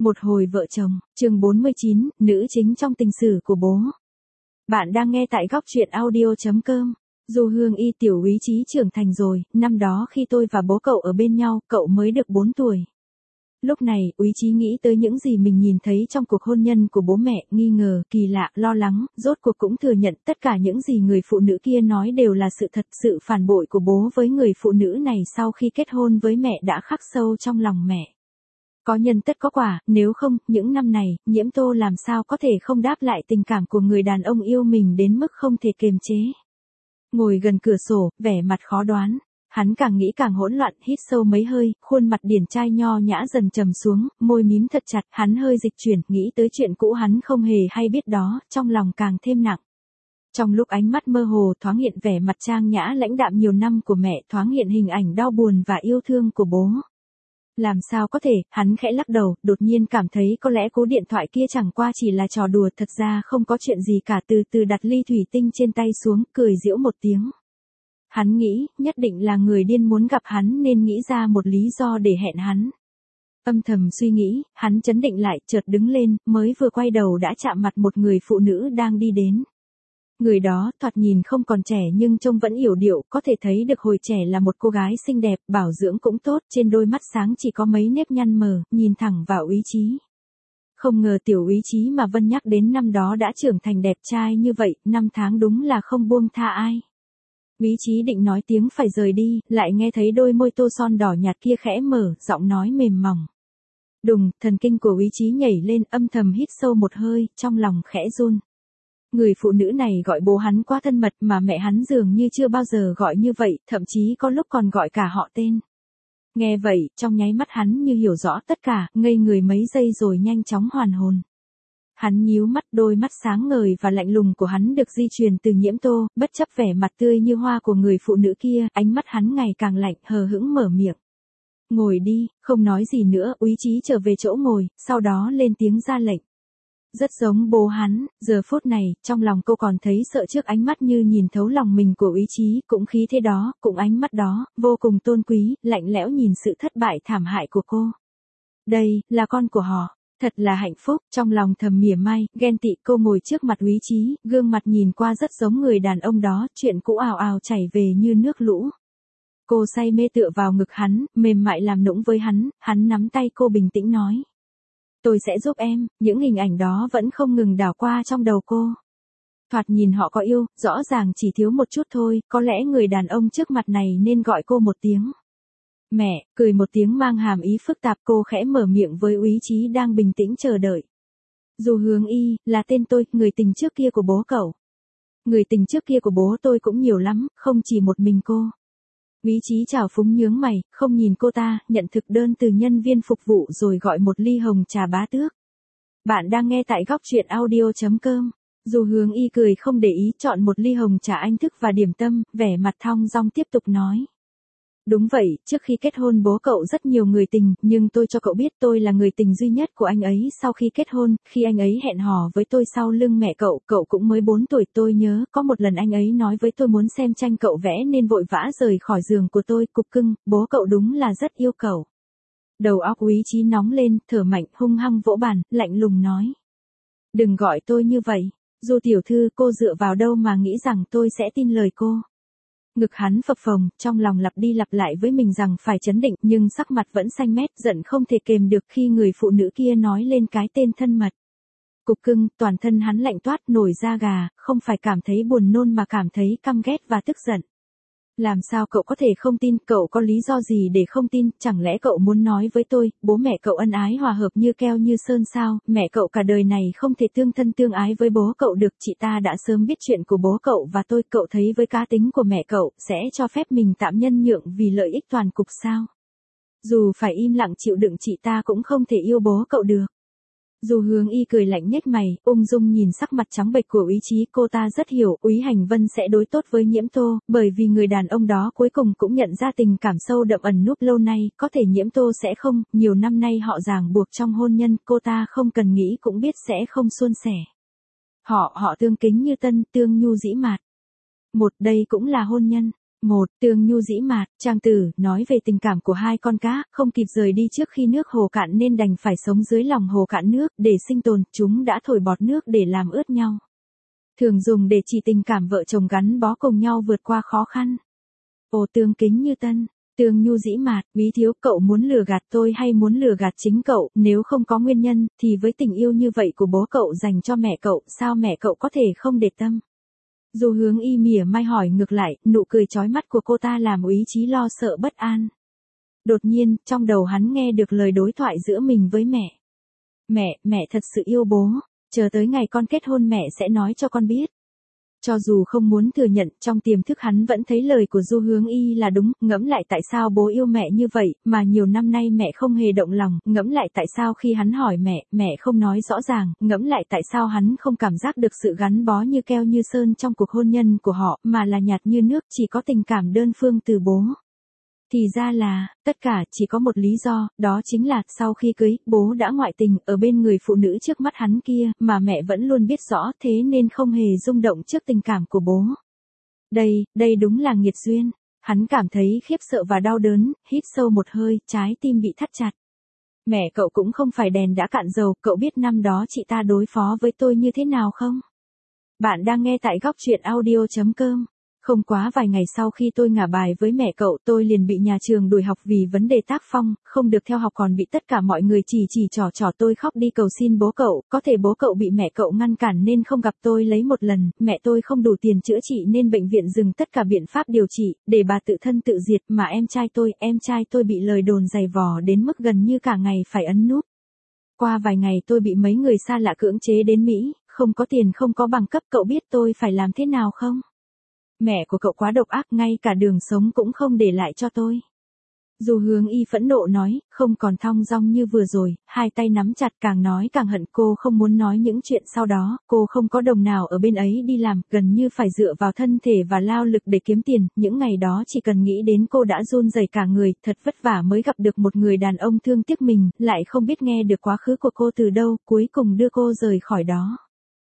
Một hồi vợ chồng, chương 49, nữ chính trong tình sử của bố. Bạn đang nghe tại góc truyện audio.com. Du Hương Y tiểu úy chí trưởng thành rồi, năm đó khi tôi và bố cậu ở bên nhau, cậu mới được 4 tuổi. Lúc này, úy chí nghĩ tới những gì mình nhìn thấy trong cuộc hôn nhân của bố mẹ, nghi ngờ, kỳ lạ, lo lắng, rốt cuộc cũng thừa nhận tất cả những gì người phụ nữ kia nói đều là sự thật. Sự phản bội của bố với người phụ nữ này sau khi kết hôn với mẹ đã khắc sâu trong lòng mẹ. Có nhân tất có quả, nếu không, những năm này, Nhiễm Tô làm sao có thể không đáp lại tình cảm của người đàn ông yêu mình đến mức không thể kiềm chế. Ngồi gần cửa sổ, vẻ mặt khó đoán. Hắn càng nghĩ càng hỗn loạn, hít sâu mấy hơi, khuôn mặt điển trai nho nhã dần trầm xuống, môi mím thật chặt, hắn hơi dịch chuyển, nghĩ tới chuyện cũ hắn không hề hay biết đó, trong lòng càng thêm nặng. Trong lúc ánh mắt mơ hồ thoáng hiện vẻ mặt trang nhã lãnh đạm nhiều năm của mẹ, thoáng hiện hình ảnh đau buồn và yêu thương của bố. Làm sao có thể, hắn khẽ lắc đầu, đột nhiên cảm thấy có lẽ cú điện thoại kia chẳng qua chỉ là trò đùa, thật ra không có chuyện gì cả. Từ từ đặt ly thủy tinh trên tay xuống, cười giễu một tiếng. Hắn nghĩ, nhất định là người điên muốn gặp hắn nên nghĩ ra một lý do để hẹn hắn. Âm thầm suy nghĩ, hắn trấn định lại, chợt đứng lên, mới vừa quay đầu đã chạm mặt một người phụ nữ đang đi đến. Người đó, thoạt nhìn không còn trẻ nhưng trông vẫn yểu điệu, có thể thấy được hồi trẻ là một cô gái xinh đẹp, bảo dưỡng cũng tốt, trên đôi mắt sáng chỉ có mấy nếp nhăn mờ, nhìn thẳng vào úy chí. Không ngờ tiểu úy chí mà Vân nhắc đến năm đó đã trưởng thành đẹp trai như vậy, 5 tháng đúng là không buông tha ai. Úy chí định nói tiếng phải rời đi, lại nghe thấy đôi môi tô son đỏ nhạt kia khẽ mở, giọng nói mềm mỏng. Đùng, thần kinh của úy chí nhảy lên, âm thầm hít sâu một hơi, trong lòng khẽ run. Người phụ nữ này gọi bố hắn quá thân mật mà mẹ hắn dường như chưa bao giờ gọi như vậy, thậm chí có lúc còn gọi cả họ tên. Nghe vậy, trong nháy mắt hắn như hiểu rõ tất cả, ngây người mấy giây rồi nhanh chóng hoàn hồn. Hắn nhíu mắt, đôi mắt sáng ngời và lạnh lùng của hắn được di truyền từ Nhiễm Tô, bất chấp vẻ mặt tươi như hoa của người phụ nữ kia, ánh mắt hắn ngày càng lạnh, hờ hững mở miệng. Ngồi đi, không nói gì nữa, úy chí trở về chỗ ngồi, sau đó lên tiếng ra lệnh. Rất giống bố hắn, giờ phút này, trong lòng cô còn thấy sợ trước ánh mắt như nhìn thấu lòng mình của úy chí, cũng khí thế đó, cũng ánh mắt đó, vô cùng tôn quý, lạnh lẽo nhìn sự thất bại thảm hại của cô. Đây, là con của họ, thật là hạnh phúc, trong lòng thầm mỉa mai, ghen tị. Cô ngồi trước mặt úy chí, gương mặt nhìn qua rất giống người đàn ông đó, chuyện cũ ào ào chảy về như nước lũ. Cô say mê tựa vào ngực hắn, mềm mại làm nũng với hắn nắm tay cô bình tĩnh nói. Tôi sẽ giúp em, những hình ảnh đó vẫn không ngừng đảo qua trong đầu cô. Thoạt nhìn họ có yêu, rõ ràng chỉ thiếu một chút thôi, có lẽ người đàn ông trước mặt này nên gọi cô một tiếng. Mẹ, cười một tiếng mang hàm ý phức tạp, cô khẽ mở miệng với úy chí đang bình tĩnh chờ đợi. Du Hương Y, là tên tôi, người tình trước kia của bố cậu. Người tình trước kia của bố tôi cũng nhiều lắm, không chỉ một mình cô. Úy chí trào phúng nhướng mày, không nhìn cô ta, nhận thực đơn từ nhân viên phục vụ rồi gọi một ly hồng trà bá tước. Bạn đang nghe tại góc truyện audio.com. Du Hương Y cười không để ý, chọn một ly hồng trà Anh thức và điểm tâm, vẻ mặt thong dong tiếp tục nói. Đúng vậy, trước khi kết hôn bố cậu rất nhiều người tình, nhưng tôi cho cậu biết tôi là người tình duy nhất của anh ấy sau khi kết hôn, khi anh ấy hẹn hò với tôi sau lưng mẹ cậu cũng mới 4 tuổi. Tôi nhớ, có một lần anh ấy nói với tôi muốn xem tranh cậu vẽ nên vội vã rời khỏi giường của tôi. Cục cưng, bố cậu đúng là rất yêu cậu. Đầu óc úy chí nóng lên, thở mạnh, hung hăng vỗ bàn, lạnh lùng nói. Đừng gọi tôi như vậy, Du tiểu thư, cô dựa vào đâu mà nghĩ rằng tôi sẽ tin lời cô. Ngực hắn phập phồng, trong lòng lặp đi lặp lại với mình rằng phải trấn định, nhưng sắc mặt vẫn xanh mét, giận không thể kềm được khi người phụ nữ kia nói lên cái tên thân mật. Cục cưng, toàn thân hắn lạnh toát, nổi da gà, không phải cảm thấy buồn nôn mà cảm thấy căm ghét và tức giận. Làm sao cậu có thể không tin, cậu có lý do gì để không tin, chẳng lẽ cậu muốn nói với tôi, bố mẹ cậu ân ái hòa hợp như keo như sơn sao, mẹ cậu cả đời này không thể tương thân tương ái với bố cậu được. Chị ta đã sớm biết chuyện của bố cậu và tôi, cậu thấy với cá tính của mẹ cậu, sẽ cho phép mình tạm nhân nhượng vì lợi ích toàn cục sao? Dù phải im lặng chịu đựng, chị ta cũng không thể yêu bố cậu được. Du Hương Y cười lạnh nhếch mày, ung dung nhìn sắc mặt trắng bệch của úy chí, cô ta rất hiểu, Úy Hành Vân sẽ đối tốt với Nhiễm Tô, bởi vì người đàn ông đó cuối cùng cũng nhận ra tình cảm sâu đậm ẩn núp lâu nay, có thể Nhiễm Tô sẽ không, nhiều năm nay họ ràng buộc trong hôn nhân, cô ta không cần nghĩ cũng biết sẽ không suôn sẻ. Họ tương kính như tân, tương nhu dĩ mạt. Đây cũng là hôn nhân. Tương Nhu dĩ mạt, trang tử, nói về tình cảm của hai con cá, không kịp rời đi trước khi nước hồ cạn nên đành phải sống dưới lòng hồ cạn nước, để sinh tồn, chúng đã thổi bọt nước để làm ướt nhau. Thường dùng để chỉ tình cảm vợ chồng gắn bó cùng nhau vượt qua khó khăn. Tương Kính Như Tân, Tương Nhu dĩ mạt, Úy Thiếu, cậu muốn lừa gạt tôi hay muốn lừa gạt chính cậu, nếu không có nguyên nhân, thì với tình yêu như vậy của bố cậu dành cho mẹ cậu, sao mẹ cậu có thể không để tâm? Du Hướng Y mỉa mai hỏi ngược lại, nụ cười chói mắt của cô ta làm Úy Chí lo sợ bất an. Đột nhiên, trong đầu hắn nghe được lời đối thoại giữa mình với mẹ. Mẹ thật sự yêu bố, chờ tới ngày con kết hôn mẹ sẽ nói cho con biết. Cho dù không muốn thừa nhận, trong tiềm thức hắn vẫn thấy lời của Du Hướng Y là đúng, ngẫm lại tại sao bố yêu mẹ như vậy, mà nhiều năm nay mẹ không hề động lòng, ngẫm lại tại sao khi hắn hỏi mẹ không nói rõ ràng, ngẫm lại tại sao hắn không cảm giác được sự gắn bó như keo như sơn trong cuộc hôn nhân của họ, mà là nhạt như nước, chỉ có tình cảm đơn phương từ bố. Thì ra là, tất cả chỉ có một lý do, đó chính là, sau khi cưới, bố đã ngoại tình, ở bên người phụ nữ trước mắt hắn kia, mà mẹ vẫn luôn biết rõ, thế nên không hề rung động trước tình cảm của bố. Đây đúng là nghiệt duyên. Hắn cảm thấy khiếp sợ và đau đớn, hít sâu một hơi, trái tim bị thắt chặt. Mẹ cậu cũng không phải đèn đã cạn dầu, cậu biết năm đó chị ta đối phó với tôi như thế nào không? Bạn đang nghe tại góc truyện audio.com. Không quá vài ngày sau khi tôi ngả bài với mẹ cậu, tôi liền bị nhà trường đuổi học vì vấn đề tác phong, không được theo học, còn bị tất cả mọi người chỉ trỏ tôi khóc đi cầu xin bố cậu, có thể bố cậu bị mẹ cậu ngăn cản nên không gặp tôi lấy một lần, mẹ tôi không đủ tiền chữa trị nên bệnh viện dừng tất cả biện pháp điều trị, để bà tự thân tự diệt, mà em trai tôi bị lời đồn dày vò đến mức gần như cả ngày phải ấn nút. Qua vài ngày tôi bị mấy người xa lạ cưỡng chế đến Mỹ, không có tiền không có bằng cấp, cậu biết tôi phải làm thế nào không? Mẹ của cậu quá độc ác, ngay cả đường sống cũng không để lại cho tôi. Du Hướng Y phẫn nộ nói, không còn thong dong như vừa rồi, hai tay nắm chặt, càng nói càng hận. Cô không muốn nói những chuyện sau đó, cô không có đồng nào ở bên ấy đi làm, gần như phải dựa vào thân thể và lao lực để kiếm tiền, những ngày đó chỉ cần nghĩ đến cô đã run rẩy cả người, thật vất vả mới gặp được một người đàn ông thương tiếc mình, lại không biết nghe được quá khứ của cô từ đâu, cuối cùng đưa cô rời khỏi đó.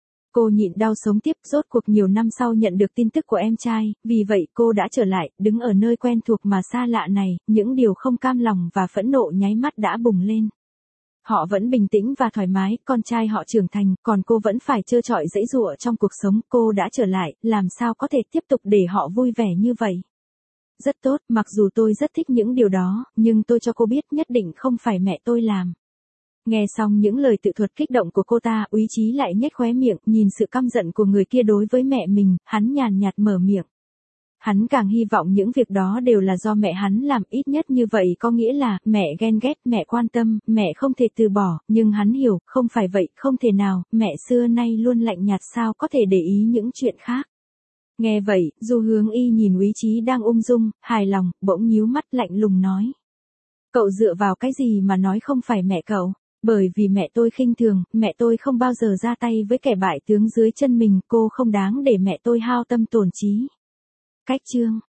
Cô nhịn đau sống tiếp, rốt cuộc nhiều năm sau nhận được tin tức của em trai, vì vậy cô đã trở lại, đứng ở nơi quen thuộc mà xa lạ này, những điều không cam lòng và phẫn nộ nháy mắt đã bùng lên. Họ vẫn bình tĩnh và thoải mái, con trai họ trưởng thành, còn cô vẫn phải trơ trọi giãy giụa trong cuộc sống, cô đã trở lại, làm sao có thể tiếp tục để họ vui vẻ như vậy. Rất tốt, mặc dù tôi rất thích những điều đó, nhưng tôi cho cô biết nhất định không phải mẹ tôi làm. Nghe xong những lời tự thuật kích động của cô ta, Úy Chí lại nhếch khóe miệng, nhìn sự căm giận của người kia đối với mẹ mình, hắn nhàn nhạt mở miệng. Hắn càng hy vọng những việc đó đều là do mẹ hắn làm, ít nhất như vậy có nghĩa là, mẹ ghen ghét, mẹ quan tâm, mẹ không thể từ bỏ, nhưng hắn hiểu, không phải vậy, không thể nào, mẹ xưa nay luôn lạnh nhạt sao có thể để ý những chuyện khác. Nghe vậy, Du Hướng Y nhìn Úy Chí đang ung dung, hài lòng, bỗng nhíu mắt lạnh lùng nói. Cậu dựa vào cái gì mà nói không phải mẹ cậu? Bởi vì mẹ tôi khinh thường, mẹ tôi không bao giờ ra tay với kẻ bại tướng dưới chân mình, cô không đáng để mẹ tôi hao tâm tổn trí. Cách chương